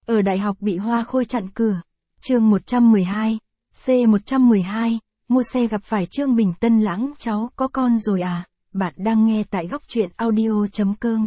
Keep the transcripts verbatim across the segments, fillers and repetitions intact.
Ở đại học bị hoa khôi chặn cửa. Chương một trăm mười hai, C một trăm mười hai, mua xe gặp phải Trương Bình Tân Lãng, cháu có con rồi à? Bạn đang nghe tại góc truyện audio chấm com.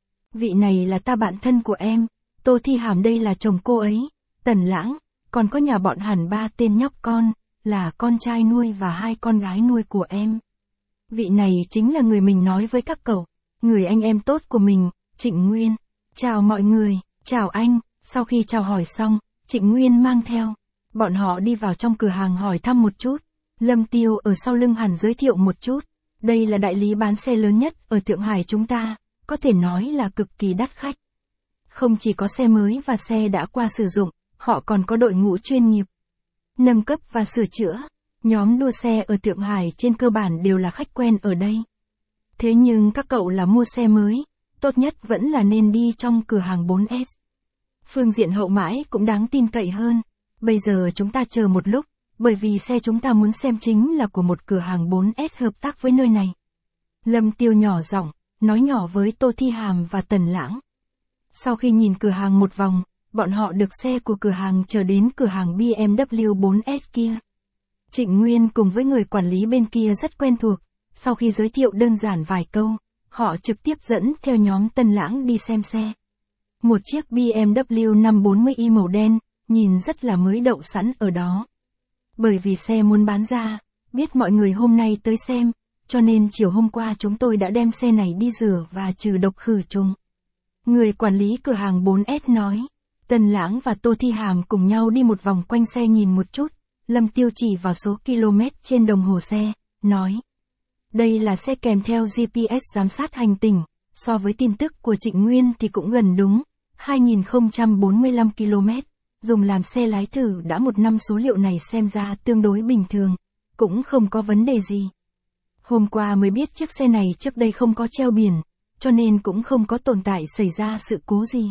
Vị này là ta bạn thân của em, Tô Thi Hàm, đây là chồng cô ấy, Tần Lãng, còn có nhà bọn hẳn ba tên nhóc con, là con trai nuôi và hai con gái nuôi của em. Vị này chính là người mình nói với các cậu, người anh em tốt của mình, Trịnh Nguyên. Chào mọi người, chào anh. Sau khi chào hỏi xong, Trịnh Nguyên mang theo bọn họ đi vào trong cửa hàng hỏi thăm một chút. Lâm Tiêu ở sau lưng hẳn giới thiệu một chút. Đây là đại lý bán xe lớn nhất ở Thượng Hải chúng ta, có thể nói là cực kỳ đắt khách. Không chỉ có xe mới và xe đã qua sử dụng, họ còn có đội ngũ chuyên nghiệp nâng cấp và sửa chữa. Nhóm đua xe ở Thượng Hải trên cơ bản đều là khách quen ở đây. Thế nhưng các cậu là mua xe mới, tốt nhất vẫn là nên đi trong cửa hàng bốn S. Phương diện hậu mãi cũng đáng tin cậy hơn. Bây giờ chúng ta chờ một lúc, bởi vì xe chúng ta muốn xem chính là của một cửa hàng bốn S hợp tác với nơi này. Lâm Tiêu nhỏ giọng, nói nhỏ với Tô Thi Hàm và Tần Lãng. Sau khi nhìn cửa hàng một vòng, bọn họ được xe của cửa hàng chờ đến cửa hàng B M W bốn S kia. Trịnh Nguyên cùng với người quản lý bên kia rất quen thuộc, sau khi giới thiệu đơn giản vài câu, họ trực tiếp dẫn theo nhóm Tần Lãng đi xem xe. Một chiếc B M W năm bốn mươi i màu đen, nhìn rất là mới đậu sẵn ở đó. Bởi vì xe muốn bán ra, biết mọi người hôm nay tới xem, cho nên chiều hôm qua chúng tôi đã đem xe này đi rửa và trừ độc khử trùng. Người quản lý cửa hàng bốn S nói. Tần Lãng và Tô Thi Hàm cùng nhau đi một vòng quanh xe nhìn một chút. Lâm Tiêu chỉ vào số km trên đồng hồ xe, nói. Đây là xe kèm theo G P S giám sát hành trình, so với tin tức của Trịnh Nguyên thì cũng gần đúng, hai nghìn không trăm bốn mươi lăm ki lô mét, dùng làm xe lái thử đã một năm, số liệu này xem ra tương đối bình thường, cũng không có vấn đề gì. Hôm qua mới biết chiếc xe này trước đây không có treo biển, cho nên cũng không có tồn tại xảy ra sự cố gì.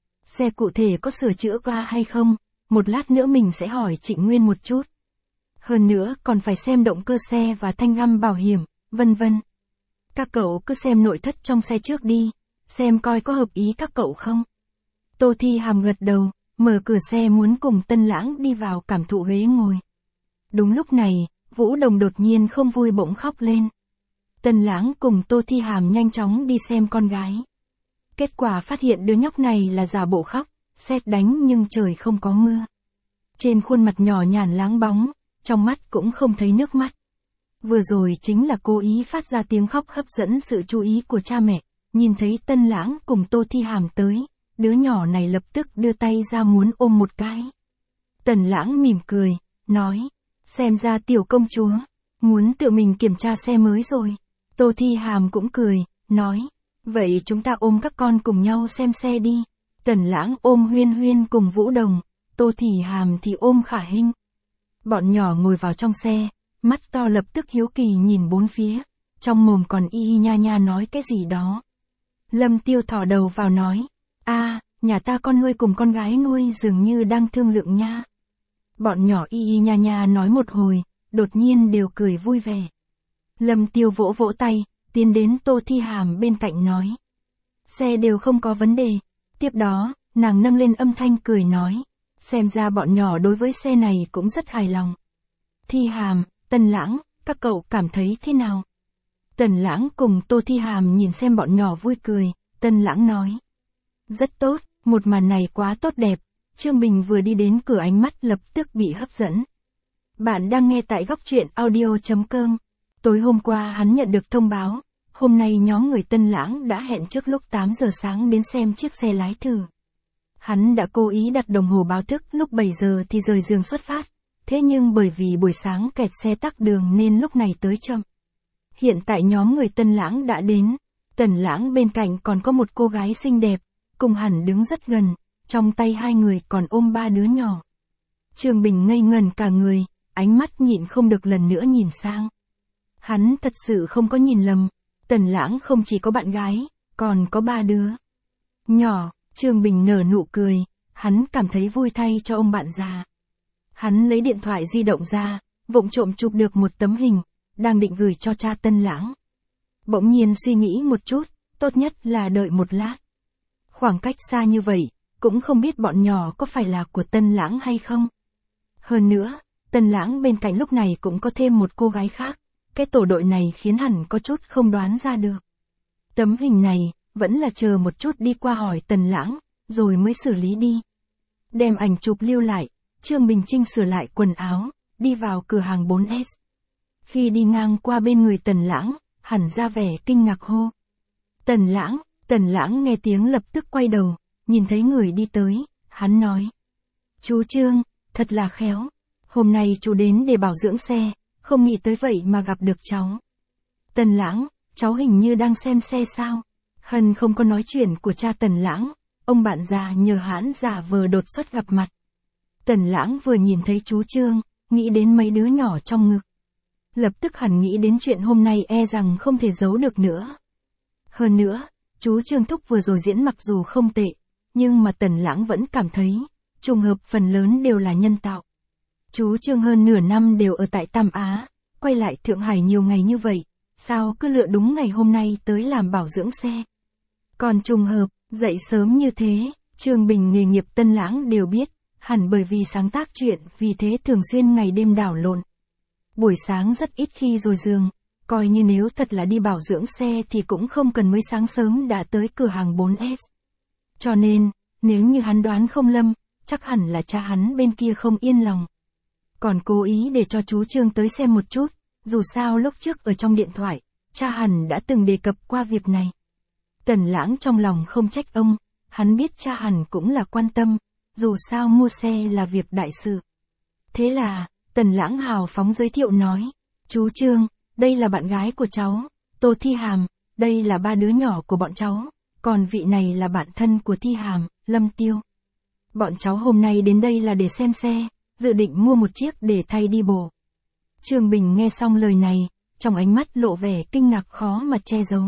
Xe cụ thể có sửa chữa qua hay không, một lát nữa mình sẽ hỏi Trịnh Nguyên một chút. Hơn nữa còn phải xem động cơ xe và thanh găm bảo hiểm, vân vân. Các cậu cứ xem nội thất trong xe trước đi, xem coi có hợp ý các cậu không. Tô Thi Hàm gật đầu, mở cửa xe muốn cùng Tân Lãng đi vào cảm thụ ghế ngồi. Đúng lúc này, Vũ Đồng đột nhiên không vui bỗng khóc lên. Tân Lãng cùng Tô Thi Hàm nhanh chóng đi xem con gái. Kết quả phát hiện đứa nhóc này là giả bộ khóc, sét đánh nhưng trời không có mưa. Trên khuôn mặt nhỏ nhàn láng bóng, trong mắt cũng không thấy nước mắt. Vừa rồi chính là cố ý phát ra tiếng khóc hấp dẫn sự chú ý của cha mẹ. Nhìn thấy Tân Lãng cùng Tô Thi Hàm tới, đứa nhỏ này lập tức đưa tay ra muốn ôm một cái. Tần Lãng mỉm cười, nói, xem ra tiểu công chúa muốn tự mình kiểm tra xe mới rồi. Tô Thi Hàm cũng cười, nói, vậy chúng ta ôm các con cùng nhau xem xe đi. Tần Lãng ôm Huyên Huyên cùng Vũ Đồng, Tô Thi Hàm thì ôm Khả Hinh. Bọn nhỏ ngồi vào trong xe, mắt to lập tức hiếu kỳ nhìn bốn phía, trong mồm còn y y nha nha nói cái gì đó. Lâm Tiêu thò đầu vào nói, a, nhà ta con nuôi cùng con gái nuôi dường như đang thương lượng nha. Bọn nhỏ y y nha nha nói một hồi, đột nhiên đều cười vui vẻ. Lâm Tiêu vỗ vỗ tay, tiến đến Tô Thi Hàm bên cạnh nói, xe đều không có vấn đề. Tiếp đó, nàng nâng lên âm thanh cười nói, xem ra bọn nhỏ đối với xe này cũng rất hài lòng. Thi Hàm, Tần Lãng, các cậu cảm thấy thế nào? Tần Lãng cùng Tô Thi Hàm nhìn xem bọn nhỏ vui cười, Tần Lãng nói, rất tốt, một màn này quá tốt đẹp. Trương Bình vừa đi đến cửa ánh mắt lập tức bị hấp dẫn. Bạn đang nghe tại góc truyện audio chấm com. Tối hôm qua hắn nhận được thông báo, hôm nay nhóm người Tân Lãng đã hẹn trước lúc tám giờ sáng đến xem chiếc xe lái thử. Hắn đã cố ý đặt đồng hồ báo thức lúc bảy giờ thì rời giường xuất phát, thế nhưng bởi vì buổi sáng kẹt xe tắc đường nên lúc này tới chậm. Hiện tại nhóm người Tân Lãng đã đến, Tần Lãng bên cạnh còn có một cô gái xinh đẹp, cùng hẳn đứng rất gần, trong tay hai người còn ôm ba đứa nhỏ. Trương Bình ngây ngẩn cả người, ánh mắt nhịn không được lần nữa nhìn sang. Hắn thật sự không có nhìn lầm, Tần Lãng không chỉ có bạn gái, còn có ba đứa nhỏ. Trương Bình nở nụ cười, hắn cảm thấy vui thay cho ông bạn già. Hắn lấy điện thoại di động ra, vụng trộm chụp được một tấm hình, đang định gửi cho cha Tân Lãng. Bỗng nhiên suy nghĩ một chút, tốt nhất là đợi một lát. Khoảng cách xa như vậy, cũng không biết bọn nhỏ có phải là của Tân Lãng hay không. Hơn nữa, Tân Lãng bên cạnh lúc này cũng có thêm một cô gái khác, cái tổ đội này khiến hắn có chút không đoán ra được. Tấm hình này, vẫn là chờ một chút đi qua hỏi Tần Lãng, rồi mới xử lý đi. Đem ảnh chụp lưu lại, Trương Bình Trinh sửa lại quần áo, đi vào cửa hàng bốn S. Khi đi ngang qua bên người Tần Lãng, hẳn ra vẻ kinh ngạc hô. Tần Lãng, Tần Lãng nghe tiếng lập tức quay đầu, nhìn thấy người đi tới, hắn nói. Chú Trương, thật là khéo, hôm nay chú đến để bảo dưỡng xe, không nghĩ tới vậy mà gặp được cháu. Tần Lãng, cháu hình như đang xem xe sao? Hân không có nói chuyện của cha Tần Lãng, ông bạn già nhờ hắn giả vờ đột xuất gặp mặt. Tần Lãng vừa nhìn thấy chú Trương, nghĩ đến mấy đứa nhỏ trong ngực. Lập tức hẳn nghĩ đến chuyện hôm nay e rằng không thể giấu được nữa. Hơn nữa, chú Trương Thúc vừa rồi diễn mặc dù không tệ, nhưng mà Tần Lãng vẫn cảm thấy, trùng hợp phần lớn đều là nhân tạo. Chú Trương hơn nửa năm đều ở tại Tam Á, quay lại Thượng Hải nhiều ngày như vậy, sao cứ lựa đúng ngày hôm nay tới làm bảo dưỡng xe. Còn trùng hợp, dậy sớm như thế, Trương Bình nghề nghiệp Tân Lãng đều biết, hẳn bởi vì sáng tác chuyện, vì thế thường xuyên ngày đêm đảo lộn. Buổi sáng rất ít khi rồi giường, coi như nếu thật là đi bảo dưỡng xe thì cũng không cần mới sáng sớm đã tới cửa hàng bốn S. Cho nên, nếu như hắn đoán không lầm, chắc hẳn là cha hắn bên kia không yên lòng. Còn cố ý để cho chú Trương tới xem một chút, dù sao lúc trước ở trong điện thoại, cha hẳn đã từng đề cập qua việc này. Tần Lãng trong lòng không trách ông, hắn biết cha hẳn cũng là quan tâm, dù sao mua xe là việc đại sự. Thế là, Tần Lãng hào phóng giới thiệu nói, chú Trương, đây là bạn gái của cháu, Tô Thi Hàm, đây là ba đứa nhỏ của bọn cháu, còn vị này là bạn thân của Thi Hàm, Lâm Tiêu. Bọn cháu hôm nay đến đây là để xem xe, dự định mua một chiếc để thay đi bộ. Trương Bình nghe xong lời này, trong ánh mắt lộ vẻ kinh ngạc khó mà che giấu.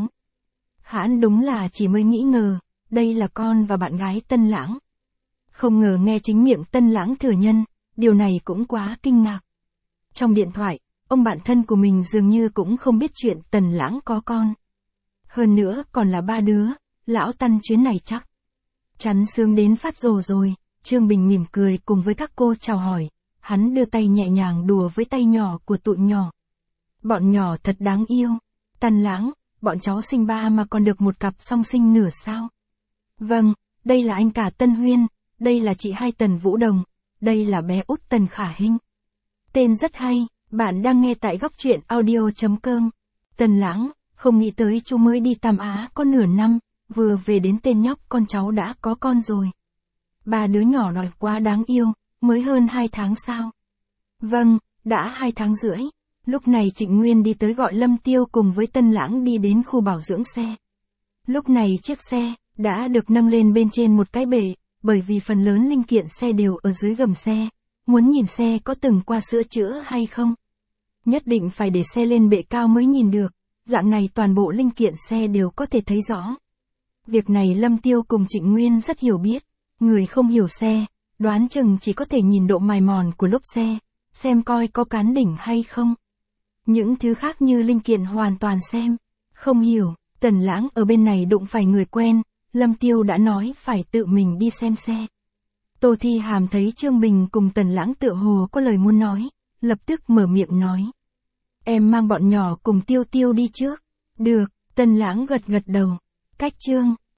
Hãn đúng là chỉ mới nghĩ ngờ, đây là con và bạn gái Tân Lãng. Không ngờ nghe chính miệng Tân Lãng thừa nhân, điều này cũng quá kinh ngạc. Trong điện thoại, ông bạn thân của mình dường như cũng không biết chuyện Tần Lãng có con. Hơn nữa còn là ba đứa, lão Tân chuyến này chắc chắn sướng đến phát rồ rồi. Trương Bình mỉm cười cùng với các cô chào hỏi, hắn đưa tay nhẹ nhàng đùa với tay nhỏ của tụi nhỏ. Bọn nhỏ thật đáng yêu. Tần Lãng, bọn cháu sinh ba mà còn được một cặp song sinh nửa sao? Vâng, đây là anh cả Tân Huyên, đây là chị hai Tần Vũ Đồng, đây là bé út Tần Khả Hinh. Tên rất hay, bạn đang nghe tại góc truyện audio chấm com. Tần Lãng, không nghĩ tới chú mới đi Tam Á có nửa năm, vừa về đến tên nhóc con cháu đã có con rồi. Ba đứa nhỏ nói quá đáng yêu, mới hơn hai tháng sao? Vâng, đã hai tháng rưỡi. Lúc này Trịnh Nguyên đi tới gọi Lâm Tiêu cùng với Tân Lãng đi đến khu bảo dưỡng xe. Lúc này chiếc xe đã được nâng lên bên trên một cái bệ, bởi vì phần lớn linh kiện xe đều ở dưới gầm xe. Muốn nhìn xe có từng qua sửa chữa hay không? Nhất định phải để xe lên bệ cao mới nhìn được, dạng này toàn bộ linh kiện xe đều có thể thấy rõ. Việc này Lâm Tiêu cùng Trịnh Nguyên rất hiểu biết. Người không hiểu xe, đoán chừng chỉ có thể nhìn độ mài mòn của lốp xe, xem coi có cán đỉnh hay không. Những thứ khác như linh kiện hoàn toàn xem, không hiểu. Tần Lãng ở bên này đụng phải người quen, Lâm Tiêu đã nói phải tự mình đi xem xe. Tô Thi Hàm thấy Trương Bình cùng Tần Lãng tựa hồ có lời muốn nói, lập tức mở miệng nói. Em mang bọn nhỏ cùng Tiêu Tiêu đi trước. Được, Tần Lãng gật gật đầu. Cách Trương